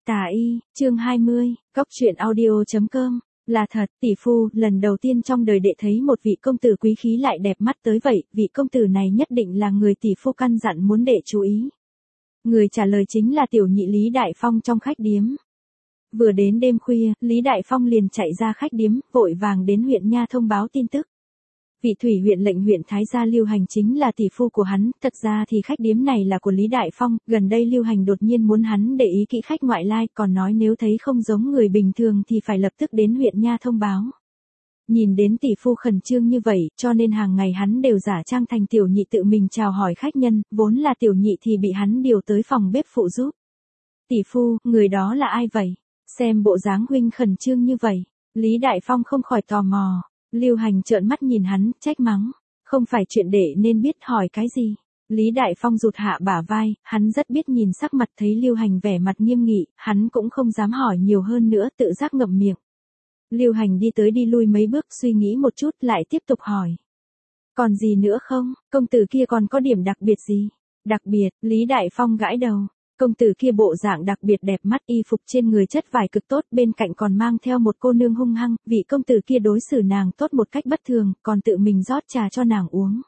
Tà y, chương 20, Cốc truyện audio.com. Là thật, tỷ phu, lần đầu tiên trong đời đệ thấy một vị công tử quý khí lại đẹp mắt tới vậy, vị công tử này nhất định là người tỷ phu căn dặn muốn đệ chú ý. Người trả lời chính là tiểu nhị Lý Đại Phong trong khách điếm. Vừa đến đêm khuya, Lý Đại Phong liền chạy ra khách điếm, vội vàng đến huyện nha thông báo tin tức. Vị thủy huyện lệnh huyện Thái Gia Lưu Hành chính là tỷ phu của hắn, thật ra thì khách điếm này là của Lý Đại Phong, gần đây Lưu Hành đột nhiên muốn hắn để ý kỹ khách ngoại lai, còn nói nếu thấy không giống người bình thường thì phải lập tức đến huyện nha thông báo. Nhìn đến tỷ phu khẩn trương như vậy, cho nên hàng ngày hắn đều giả trang thành tiểu nhị tự mình chào hỏi khách nhân, vốn là tiểu nhị thì bị hắn điều tới phòng bếp phụ giúp. Tỷ phu, người đó là ai vậy? Xem bộ dáng huynh khẩn trương như vậy, Lý Đại Phong không khỏi tò mò. Lưu Hành trợn mắt nhìn hắn, trách mắng, không phải chuyện đệ nên biết hỏi cái gì. Lý Đại Phong rụt hạ bả vai, hắn rất biết nhìn sắc mặt, thấy Lưu Hành vẻ mặt nghiêm nghị, hắn cũng không dám hỏi nhiều hơn nữa, tự giác ngậm miệng. Lưu Hành đi tới đi lui mấy bước, suy nghĩ một chút lại tiếp tục hỏi. Còn gì nữa không, công tử kia còn có điểm đặc biệt gì? Đặc biệt, Lý Đại Phong gãi đầu. Công tử kia bộ dạng đặc biệt đẹp mắt, y phục trên người chất vải cực tốt, bên cạnh còn mang theo một cô nương hung hăng, vị công tử kia đối xử nàng tốt một cách bất thường, còn tự mình rót trà cho nàng uống.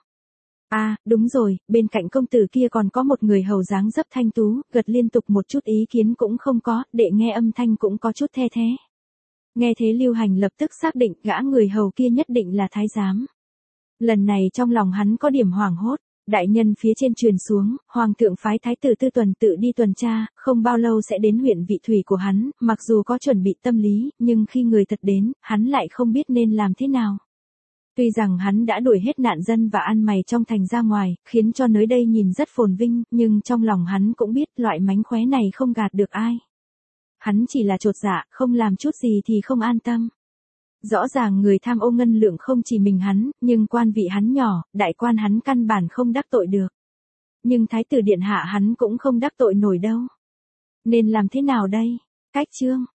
À, đúng rồi, bên cạnh công tử kia còn có một người hầu dáng dấp thanh tú, gật liên tục một chút ý kiến cũng không có, đệ nghe âm thanh cũng có chút the thế. Nghe thế Lưu Hành lập tức xác định gã người hầu kia nhất định là thái giám. Lần này trong lòng hắn có điểm hoảng hốt. Đại nhân phía trên truyền xuống, hoàng thượng phái thái tử Tư Tuần tự đi tuần tra, không bao lâu sẽ đến huyện vị thủy của hắn, mặc dù có chuẩn bị tâm lý, nhưng khi người thật đến, hắn lại không biết nên làm thế nào. Tuy rằng hắn đã đuổi hết nạn dân và ăn mày trong thành ra ngoài, khiến cho nơi đây nhìn rất phồn vinh, nhưng trong lòng hắn cũng biết loại mánh khóe này không gạt được ai. Hắn chỉ là chột dạ, không làm chút gì thì không an tâm. Rõ ràng người tham ô ngân lượng không chỉ mình hắn, nhưng quan vị hắn nhỏ, đại quan hắn căn bản không đắc tội được. Nhưng thái tử điện hạ hắn cũng không đắc tội nổi đâu. Nên làm thế nào đây? Cách chương,